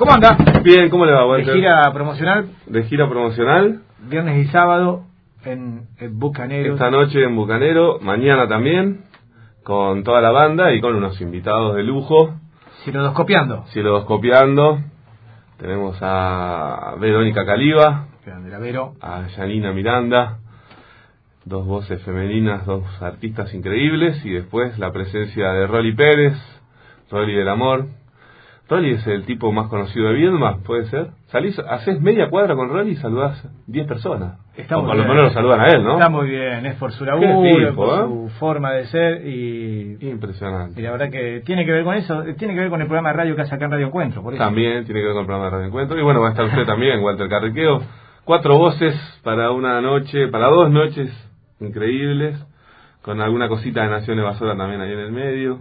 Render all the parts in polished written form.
¿Cómo anda? Bien, ¿cómo le va, Walter? ¿De gira promocional? De gira promocional. Viernes y sábado en Bucanero. Esta noche en Bucanero, mañana también, con toda la banda y con unos invitados de lujo. Silodoscopiando. Tenemos a Verónica Caliba, Vero. a Yanina Miranda, dos voces femeninas, dos artistas increíbles, y después la presencia de Rolly Pérez, Rolly del Amor. Rolly es el tipo más conocido de Viedma, ¿puede ser? Salís, haces media cuadra con Rolly y saludás 10 personas. O por lo menos lo saludan a él, ¿no? Está muy bien, es por su laburo, por su forma de ser y... Impresionante. Y la verdad que tiene que ver con eso, tiene que ver con el programa de radio que hace acá en Radio Encuentro, por eso. También tiene que ver con el programa de Radio Encuentro. Y bueno, va a estar usted también, Walter Carriqueo. 4 voces para una noche, para 2 noches increíbles, con alguna cosita de Nación Evasora también ahí en el medio.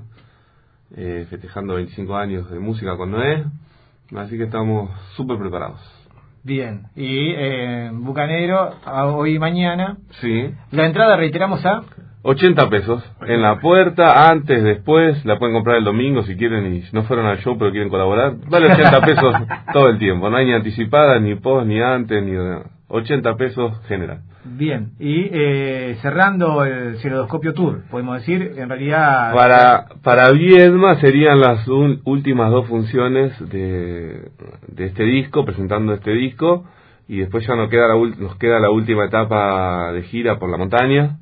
Festejando 25 años de música con Noé, así que estamos súper preparados. Bien, y Bucanero, hoy y mañana. Sí. La entrada, reiteramos, a 80 pesos en la puerta, antes, después, la pueden comprar el domingo si quieren y no fueron al show pero quieren colaborar. Vale 80 pesos todo el tiempo, no hay ni anticipada, ni post, ni antes, ni 80 pesos general. Bien, y cerrando el Silodoscopio Tour, podemos decir, en realidad... Para Viedma serían las últimas 2 funciones de este disco, presentando este disco, y después ya nos queda la última etapa de gira por la montaña,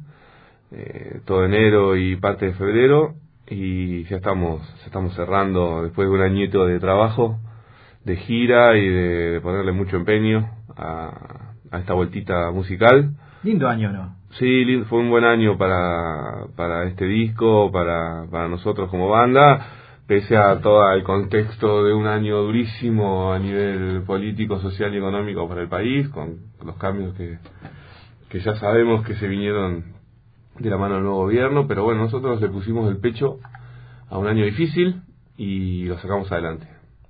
todo enero y parte de febrero, y ya estamos cerrando después de un añito de trabajo, de gira y de ponerle mucho empeño a esta vueltita musical. Lindo año, ¿no? Sí, fue un buen año para este disco, para nosotros como banda, pese a todo el contexto de un año durísimo a nivel político, social y económico para el país, con los cambios que ya sabemos que se vinieron de la mano del nuevo gobierno, pero bueno, nosotros le pusimos el pecho a un año difícil y lo sacamos adelante.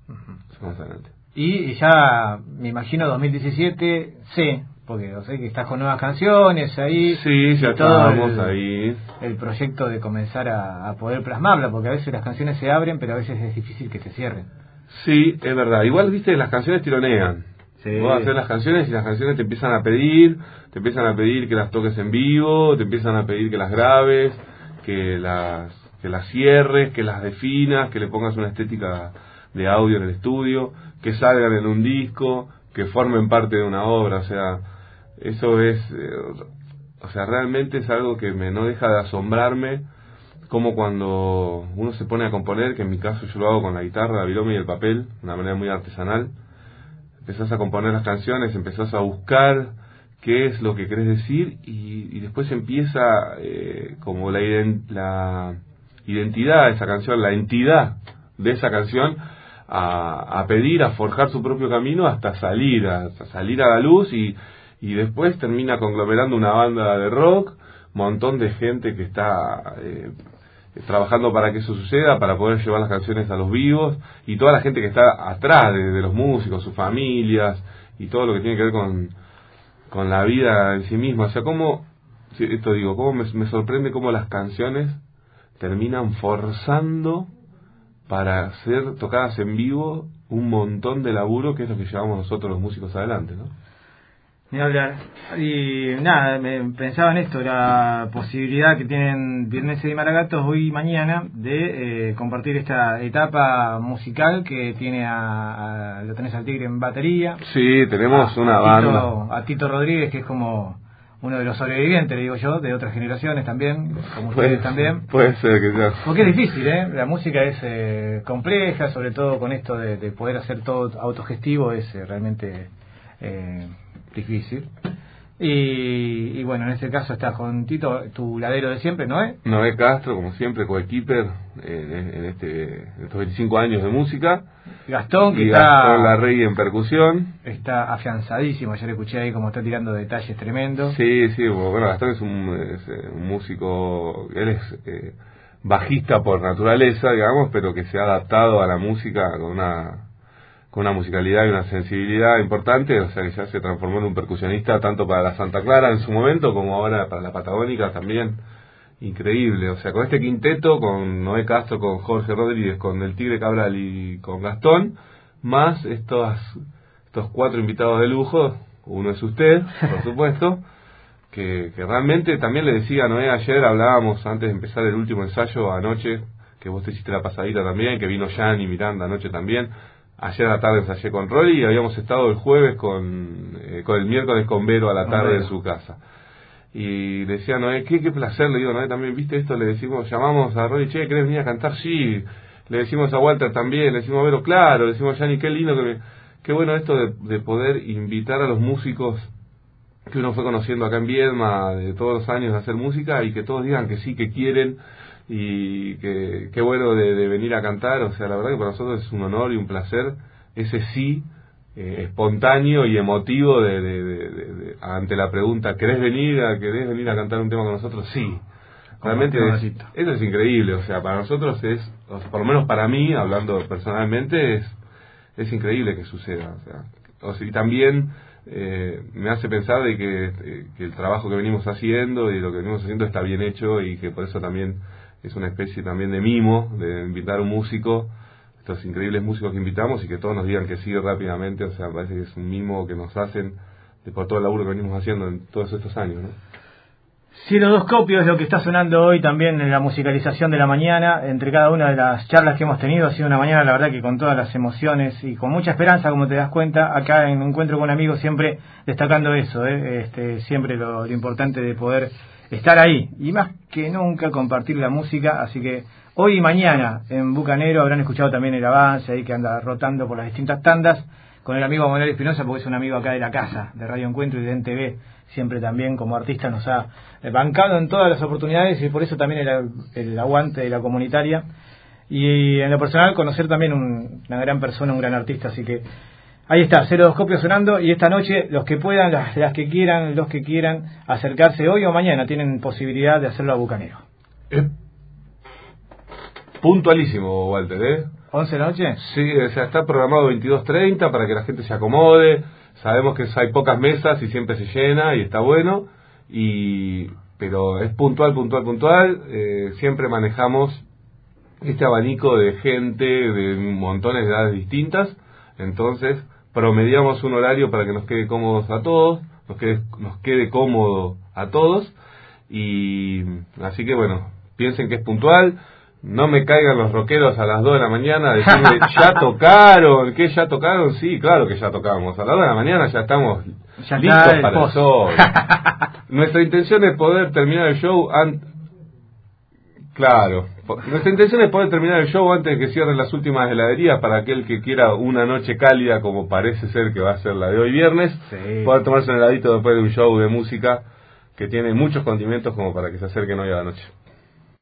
Y ya, me imagino, 2017, sí, porque sé que estás con nuevas canciones ahí. Sí, ya estamos ahí. El proyecto de comenzar a poder plasmarla, porque a veces las canciones se abren, pero a veces es difícil que se cierren. Sí, es verdad. Igual, viste, las canciones tironean. Sí. Vos haces las canciones y las canciones te empiezan a pedir que las toques en vivo, te empiezan a pedir que las grabes, que las cierres, que las definas, que le pongas una estética de audio en el estudio, que salgan en un disco, que formen parte de una obra. O sea, eso es, realmente es algo que no deja de asombrarme, como cuando uno se pone a componer, que en mi caso yo lo hago con la guitarra, la virome y el papel, de una manera muy artesanal. Empezás a componer las canciones, empezás a buscar qué es lo que querés decir y después empieza como la identidad de esa canción, la entidad de esa canción a pedir, a forjar su propio camino hasta salir a la luz y después termina conglomerando una banda de rock, montón de gente que está trabajando para que eso suceda, para poder llevar las canciones a los vivos, y toda la gente que está atrás de los músicos, sus familias y todo lo que tiene que ver con la vida en sí misma. O sea, cómo me sorprende cómo las canciones terminan forzando para ser tocadas en vivo un montón de laburo, que es lo que llevamos nosotros los músicos adelante, ¿no? Ni hablar. Y nada, pensaba en esto, la posibilidad que tienen Viernes y Maragatos hoy y mañana de compartir esta etapa musical que tiene lo tenés al Tigre en batería. Sí, tenemos una banda. A Tito Rodríguez, que es como uno de los sobrevivientes, le digo yo, de otras generaciones también, como ustedes también. Puede ser que sea. Porque es difícil, la música es compleja, sobre todo con esto de poder hacer todo autogestivo, es realmente difícil. Y bueno, en este caso estás con Tito, tu ladero de siempre, ¿no? Noé Castro, como siempre, coequiper en estos 25 años de música. Gastón, que Gastón Larrey en percusión. Está afianzadísimo, ayer escuché ahí como está tirando detalles tremendos. Sí, bueno, Gastón es un músico, él es bajista por naturaleza, digamos, pero que se ha adaptado a la música con una musicalidad y una sensibilidad importante, o sea que ya se transformó en un percusionista tanto para la Santa Clara en su momento como ahora para la Patagónica también. Increíble, o sea, con este quinteto, con Noé Castro, con Jorge Rodríguez, con el Tigre Cabral y con Gastón, más estos 4 invitados de lujo. Uno es usted, por supuesto, que realmente también le decía a Noé, ayer hablábamos antes de empezar el último ensayo anoche, que vos te hiciste la pasadita también, que vino Gianni Miranda anoche también. Ayer a la tarde ensayé con Rolly y habíamos estado el jueves con el miércoles con Vero a la tarde en su casa. Y le decía a Noé, qué placer, le digo, Noé, también viste esto, le decimos, llamamos a Rolly, che, ¿querés venir a cantar? Sí. Le decimos a Walter también, le decimos a Vero, claro, le decimos a Gianni, qué lindo, qué bueno esto de poder invitar a los músicos que uno fue conociendo acá en Viedma de todos los años de hacer música y que todos digan que sí, que quieren y que qué bueno de venir a cantar. O sea, la verdad que para nosotros es un honor y un placer ese sí espontáneo y emotivo ante la pregunta, ¿querés venir a cantar un tema con nosotros? Sí. Realmente eso es increíble. O sea, para nosotros por lo menos para mí, hablando personalmente, es increíble que suceda. O sea, y también me hace pensar de que el trabajo que venimos haciendo y lo que venimos haciendo está bien hecho y que por eso también es una especie también de mimo, de invitar a un músico, estos increíbles músicos que invitamos y que todos nos digan que sí rápidamente. O sea, parece que es un mimo que nos hacen por todo el laburo que venimos haciendo en todos estos años, ¿no? Cielodoscopio es lo que está sonando hoy también en la musicalización de la mañana. Entre cada una de las charlas que hemos tenido ha sido una mañana, la verdad, que con todas las emociones y con mucha esperanza, como te das cuenta, acá en Encuentro con Amigos, siempre destacando eso, siempre lo importante de poder estar ahí y más que nunca compartir la música. Así que hoy y mañana en Bucanero habrán escuchado también el avance ahí que anda rotando por las distintas tandas con el amigo Manuel Espinosa, porque es un amigo acá de la casa de Radio Encuentro y de NTV. Siempre también como artista nos ha bancado en todas las oportunidades y por eso también el aguante de la comunitaria. Y en lo personal conocer también una gran persona, un gran artista. Así que ahí está, Cielodoscopio sonando, y esta noche los que puedan, las que quieran, los que quieran acercarse hoy o mañana tienen posibilidad de hacerlo a Bucanero. Puntualísimo, Walter, 11 de la noche. Sí, o sea, está programado 22:30 para que la gente se acomode. Sabemos que hay pocas mesas y siempre se llena y está bueno, pero es puntual. Siempre manejamos este abanico de gente de montones de edades distintas, entonces promediamos un horario para que nos quede cómodos a todos, nos quede cómodo a todos, y así que bueno, piensen que es puntual. No me caigan los rockeros a las 2 de la mañana a decirme, ¿ya tocaron? ¿Qué, ya tocaron? Sí, claro que ya tocamos. A las 2 de la mañana ya estamos listos para el sol. Nuestra intención es poder terminar el show Nuestra intención es poder terminar el show antes de que cierren las últimas heladerías, para aquel que quiera una noche cálida, como parece ser que va a ser la de hoy viernes, poder tomarse un heladito después de un show de música que tiene muchos condimentos como para que se acerquen hoy a la noche.